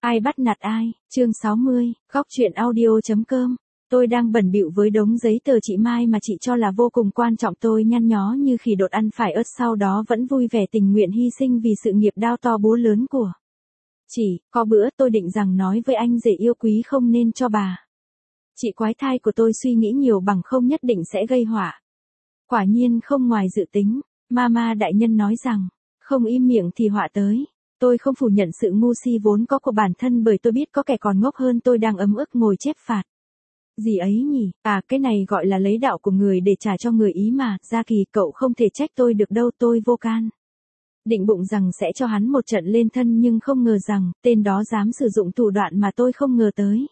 Ai bắt nạt ai, chương 60, góc truyện audio.com. Tôi đang bận bịu với đống giấy tờ chị Mai mà chị cho là vô cùng quan trọng, tôi nhăn nhó như khỉ đột ăn phải ớt, sau đó vẫn vui vẻ tình nguyện hy sinh vì sự nghiệp đao to búa lớn của chị. Có bữa tôi định rằng nói với anh rể yêu quý không nên cho bà chị quái thai của tôi suy nghĩ nhiều, bằng không nhất định sẽ gây họa. Quả nhiên không ngoài dự tính, Mama đại nhân nói rằng, không im miệng thì họa tới. Tôi không phủ nhận sự ngu si vốn có của bản thân, bởi tôi biết có kẻ còn ngốc hơn tôi đang ấm ức ngồi chép phạt. Gì ấy nhỉ, cái này gọi là lấy đạo của người để trả cho người ý mà. Gia Kỳ, cậu không thể trách tôi được đâu, tôi vô can. Định bụng rằng sẽ cho hắn một trận lên thân, nhưng không ngờ rằng tên đó dám sử dụng thủ đoạn mà tôi không ngờ tới.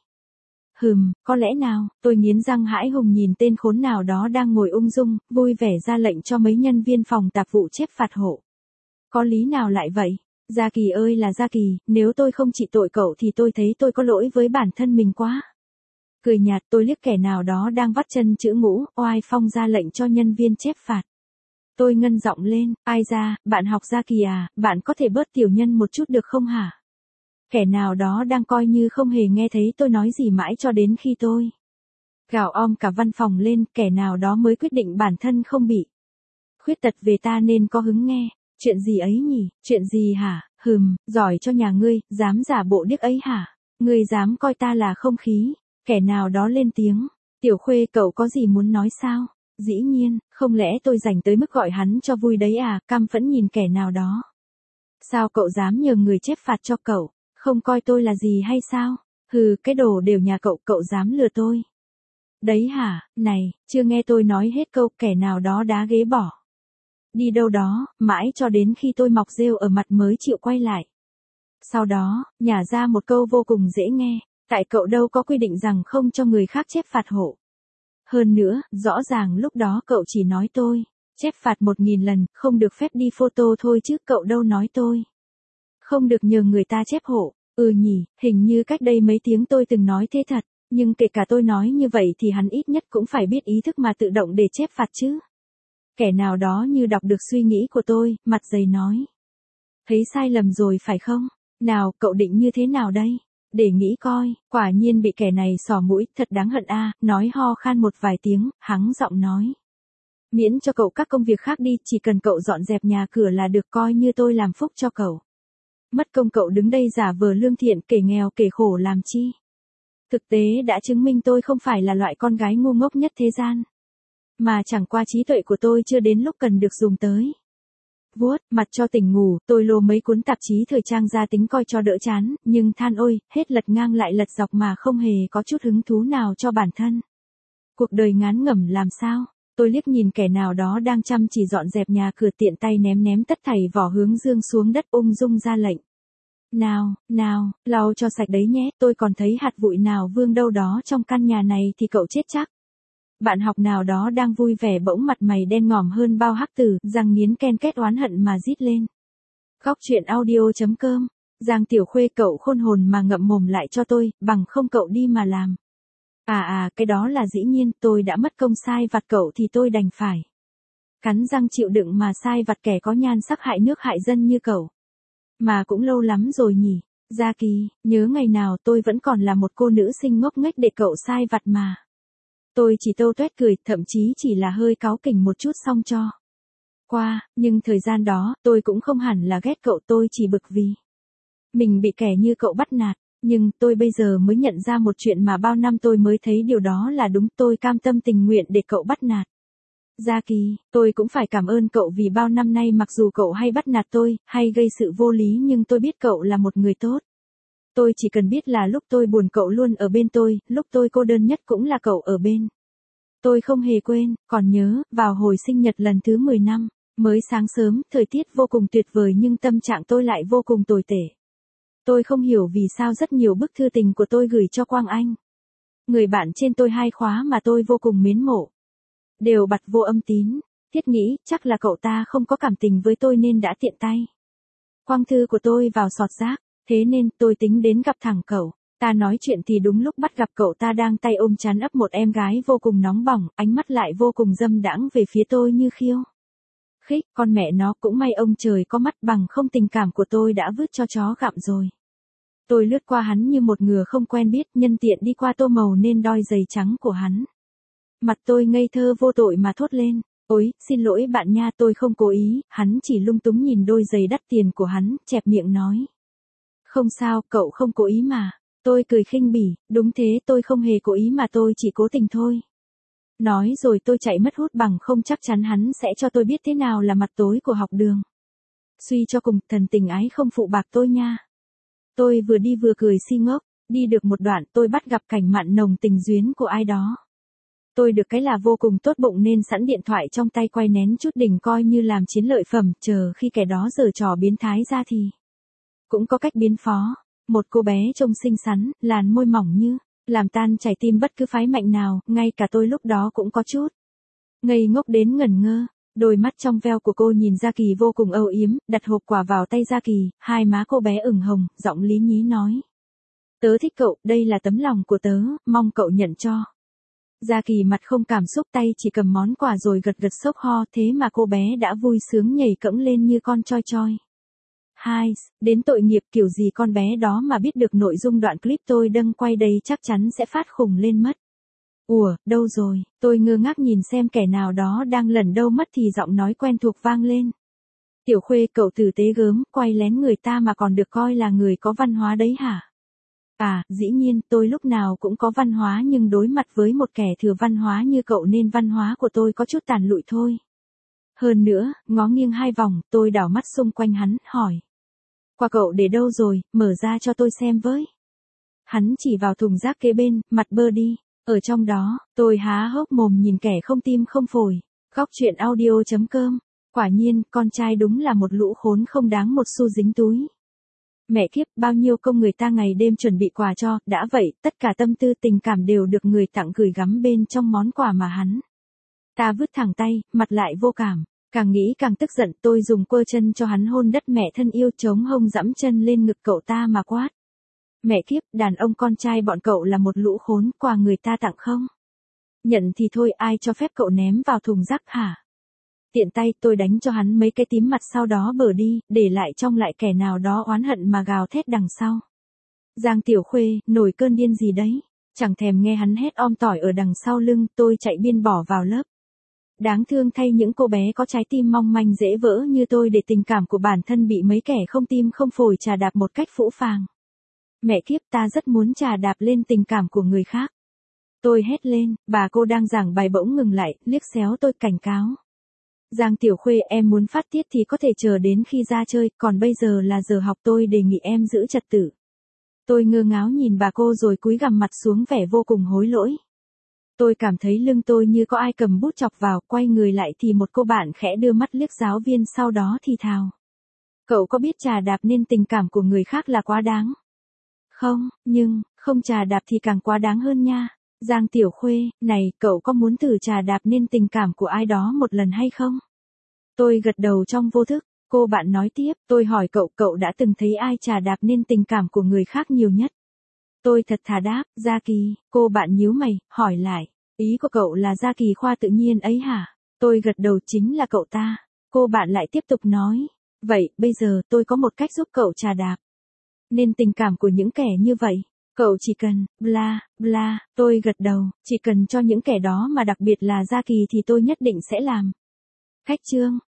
Có lẽ nào, tôi nghiến răng hãi hùng nhìn tên khốn nào đó đang ngồi ung dung, vui vẻ ra lệnh cho mấy nhân viên phòng tạp vụ chép phạt hộ. Có lý nào lại vậy? Gia Kỳ ơi là Gia Kỳ, nếu tôi không trị tội cậu thì tôi thấy tôi có lỗi với bản thân mình quá. Cười nhạt, tôi liếc kẻ nào đó đang vắt chân chữ ngũ, oai phong ra lệnh cho nhân viên chép phạt. Tôi ngân giọng lên, ai ra, bạn học Gia Kỳ à, bạn có thể bớt tiểu nhân một chút được không hả? Kẻ nào đó đang coi như không hề nghe thấy tôi nói gì mãi cho đến khi tôi gào om cả văn phòng lên. Kẻ nào đó mới quyết định bản thân không bị khuyết tật về ta nên có hứng nghe. Chuyện gì ấy nhỉ, chuyện gì hả? Giỏi cho nhà ngươi, dám giả bộ điếc ấy hả? Ngươi dám coi ta là không khí? Kẻ nào đó lên tiếng. Tiểu Khuê, cậu có gì muốn nói sao? Dĩ nhiên, không lẽ tôi rảnh tới mức gọi hắn cho vui đấy à? Căm phẫn nhìn kẻ nào đó. Sao cậu dám nhờ người chép phạt cho cậu? Không coi tôi là gì hay sao? Cái đồ đều nhà cậu, cậu dám lừa tôi? Đấy hả? Này, chưa nghe tôi nói hết câu, kẻ nào đó đá ghế bỏ đi đâu đó, mãi cho đến khi tôi mọc rêu ở mặt mới chịu quay lại. Sau đó, nhả ra một câu vô cùng dễ nghe, tại cậu đâu có quy định rằng không cho người khác chép phạt hộ. Hơn nữa, rõ ràng lúc đó cậu chỉ nói tôi chép phạt 1000 lần, không được phép đi photo thôi chứ, cậu đâu nói tôi không được nhờ người ta chép hộ. Nhỉ, hình như cách đây mấy tiếng tôi từng nói thế thật, nhưng kể cả tôi nói như vậy thì hắn ít nhất cũng phải biết ý thức mà tự động để chép phạt chứ. Kẻ nào đó như đọc được suy nghĩ của tôi, mặt dày nói. Thấy sai lầm rồi phải không? Nào, cậu định như thế nào đây? Để nghĩ coi. Quả nhiên bị kẻ này xỏ mũi, thật đáng hận a. Nói ho khan một vài tiếng, hắng giọng nói. Miễn cho cậu các công việc khác đi, chỉ cần cậu dọn dẹp nhà cửa là được, coi như tôi làm phúc cho cậu. Mất công cậu đứng đây giả vờ lương thiện, kể nghèo kể khổ làm chi? Thực tế đã chứng minh tôi không phải là loại con gái ngu ngốc nhất thế gian. Mà chẳng qua trí tuệ của tôi chưa đến lúc cần được dùng tới. Vuốt mặt cho tỉnh ngủ, tôi lô mấy cuốn tạp chí thời trang ra tính coi cho đỡ chán, nhưng than ôi, hết lật ngang lại lật dọc mà không hề có chút hứng thú nào cho bản thân. Cuộc đời ngán ngẩm làm sao? Tôi liếc nhìn kẻ nào đó đang chăm chỉ dọn dẹp nhà cửa, tiện tay ném tất thảy vỏ hướng dương xuống đất, ung dung ra lệnh. Nào, lau cho sạch đấy nhé, tôi còn thấy hạt bụi nào vương đâu đó trong căn nhà này thì cậu chết chắc. Bạn học nào đó đang vui vẻ bỗng mặt mày đen ngòm hơn bao hắc tử, răng nghiến ken két oán hận mà rít lên. Góc truyện audio.com. Giang Tiểu Khuê, cậu khôn hồn mà ngậm mồm lại cho tôi, bằng không cậu đi mà làm. Cái đó là dĩ nhiên, tôi đã mất công sai vặt cậu thì tôi đành phải cắn răng chịu đựng mà sai vặt kẻ có nhan sắc hại nước hại dân như cậu. Mà cũng lâu lắm rồi nhỉ, Gia Kỳ, nhớ ngày nào tôi vẫn còn là một cô nữ sinh ngốc nghếch để cậu sai vặt mà. Tôi chỉ tâu tuét cười, thậm chí chỉ là hơi cáu kỉnh một chút xong cho qua, nhưng thời gian đó, tôi cũng không hẳn là ghét cậu, tôi chỉ bực vì mình bị kẻ như cậu bắt nạt. Nhưng tôi bây giờ mới nhận ra một chuyện mà bao năm tôi mới thấy điều đó là đúng, tôi cam tâm tình nguyện để cậu bắt nạt. Gia Kỳ, tôi cũng phải cảm ơn cậu vì bao năm nay mặc dù cậu hay bắt nạt tôi, hay gây sự vô lý, nhưng tôi biết cậu là một người tốt. Tôi chỉ cần biết là lúc tôi buồn cậu luôn ở bên tôi, lúc tôi cô đơn nhất cũng là cậu ở bên. Tôi không hề quên, còn nhớ, vào hồi sinh nhật lần thứ 10 năm, mới sáng sớm, thời tiết vô cùng tuyệt vời nhưng tâm trạng tôi lại vô cùng tồi tệ. Tôi không hiểu vì sao rất nhiều bức thư tình của tôi gửi cho Quang Anh, người bạn trên tôi 2 khóa mà tôi vô cùng mến mộ, đều bật vô âm tín. Thiết nghĩ, chắc là cậu ta không có cảm tình với tôi nên đã tiện tay quăng thư của tôi vào sọt rác. Thế nên, tôi tính đến gặp thẳng cậu ta nói chuyện thì đúng lúc bắt gặp cậu ta đang tay ôm trán ấp một em gái vô cùng nóng bỏng, ánh mắt lại vô cùng dâm đãng về phía tôi như khiêu khích. Con mẹ nó, cũng may ông trời có mắt, bằng không tình cảm của tôi đã vứt cho chó gặm rồi. Tôi lướt qua hắn như một ngừa không quen biết, nhân tiện đi qua tô màu nên đoi giày trắng của hắn. Mặt tôi ngây thơ vô tội mà thốt lên, ôi, xin lỗi bạn nha, tôi không cố ý. Hắn chỉ lung túng nhìn đôi giày đắt tiền của hắn, chẹp miệng nói. Không sao, cậu không cố ý mà. Tôi cười khinh bỉ, đúng thế, tôi không hề cố ý mà tôi chỉ cố tình thôi. Nói rồi tôi chạy mất hút bằng không, chắc chắn hắn sẽ cho tôi biết thế nào là mặt tối của học đường. Suy cho cùng, thần tình ái không phụ bạc tôi nha. Tôi vừa đi vừa cười si ngốc, đi được một đoạn tôi bắt gặp cảnh mặn nồng tình duyến của ai đó. Tôi được cái là vô cùng tốt bụng nên sẵn điện thoại trong tay quay nén chút đỉnh coi như làm chiến lợi phẩm, chờ khi kẻ đó giở trò biến thái ra thì cũng có cách biến phó. Một cô bé trông xinh xắn, làn môi mỏng như làm tan chảy tim bất cứ phái mạnh nào, ngay cả tôi lúc đó cũng có chút ngây ngốc đến ngẩn ngơ. Đôi mắt trong veo của cô nhìn Gia Kỳ vô cùng âu yếm, đặt hộp quà vào tay Gia Kỳ, hai má cô bé ửng hồng, giọng lý nhí nói. Tớ thích cậu, đây là tấm lòng của tớ, mong cậu nhận cho. Gia Kỳ mặt không cảm xúc, tay chỉ cầm món quà rồi gật gật sốc ho, thế mà cô bé đã vui sướng nhảy cẫng lên như con choi choi. Hai, đến tội nghiệp, kiểu gì con bé đó mà biết được nội dung đoạn clip tôi đăng quay đây chắc chắn sẽ phát khùng lên mất. Ủa, đâu rồi, tôi ngơ ngác nhìn xem kẻ nào đó đang lẩn đâu mất thì giọng nói quen thuộc vang lên. Tiểu Khuê, cậu tử tế gớm, quay lén người ta mà còn được coi là người có văn hóa đấy hả? À, dĩ nhiên, tôi lúc nào cũng có văn hóa nhưng đối mặt với một kẻ thừa văn hóa như cậu nên văn hóa của tôi có chút tàn lụi thôi. Hơn nữa, ngó nghiêng hai vòng, tôi đảo mắt xung quanh hắn, hỏi. Quà cậu để đâu rồi, mở ra cho tôi xem với. Hắn chỉ vào thùng rác kế bên, mặt bơ đi. Ở trong đó, tôi há hốc mồm nhìn kẻ không tim không phổi. Góc chuyện audio.com. Quả nhiên, con trai đúng là một lũ khốn không đáng một xu dính túi. Mẹ kiếp, bao nhiêu công người ta ngày đêm chuẩn bị quà cho, đã vậy, tất cả tâm tư tình cảm đều được người tặng gửi gắm bên trong món quà mà hắn ta vứt thẳng tay, mặt lại vô cảm. Càng nghĩ càng tức giận, tôi dùng quơ chân cho hắn hôn đất mẹ thân yêu, chống hông dẫm chân lên ngực cậu ta mà quát. Mẹ kiếp, đàn ông con trai bọn cậu là một lũ khốn, quà người ta tặng không? Nhận thì thôi, ai cho phép cậu ném vào thùng rác hả? Tiện tay tôi đánh cho hắn mấy cái tím mặt, sau đó bở đi, để lại trong lại kẻ nào đó oán hận mà gào thét đằng sau. Giang Tiểu Khuê, nổi cơn điên gì đấy? Chẳng thèm nghe hắn hét om tỏi ở đằng sau lưng, tôi chạy biên bỏ vào lớp. Đáng thương thay những cô bé có trái tim mong manh dễ vỡ như tôi, để tình cảm của bản thân bị mấy kẻ không tim không phổi chà đạp một cách phũ phàng. Mẹ kiếp, ta rất muốn chà đạp lên tình cảm của người khác. Tôi hét lên, bà cô đang giảng bài bỗng ngừng lại, liếc xéo tôi cảnh cáo. Giang Tiểu Khuê, em muốn phát tiết thì có thể chờ đến khi ra chơi, còn bây giờ là giờ học, tôi đề nghị em giữ trật tự. Tôi ngơ ngáo nhìn bà cô rồi cúi gằm mặt xuống vẻ vô cùng hối lỗi. Tôi cảm thấy lưng tôi như có ai cầm bút chọc vào, quay người lại thì một cô bạn khẽ đưa mắt liếc giáo viên, sau đó thì thào. Cậu có biết chà đạp nên tình cảm của người khác là quá đáng? Không, nhưng, không chà đạp thì càng quá đáng hơn nha. Giang Tiểu Khuê, này, cậu có muốn thử chà đạp nên tình cảm của ai đó một lần hay không? Tôi gật đầu trong vô thức. Cô bạn nói tiếp, tôi hỏi cậu đã từng thấy ai chà đạp nên tình cảm của người khác nhiều nhất? Tôi thật thà đáp, Gia Kỳ. Cô bạn nhíu mày, hỏi lại, ý của cậu là Gia Kỳ khoa tự nhiên ấy hả? Tôi gật đầu, chính là cậu ta. Cô bạn lại tiếp tục nói, vậy, bây giờ tôi có một cách giúp cậu chà đạp nên tình cảm của những kẻ như vậy. Cậu chỉ cần, bla, bla, tôi gật đầu, chỉ cần cho những kẻ đó mà đặc biệt là Gia Kỳ thì tôi nhất định sẽ làm. Khách chương.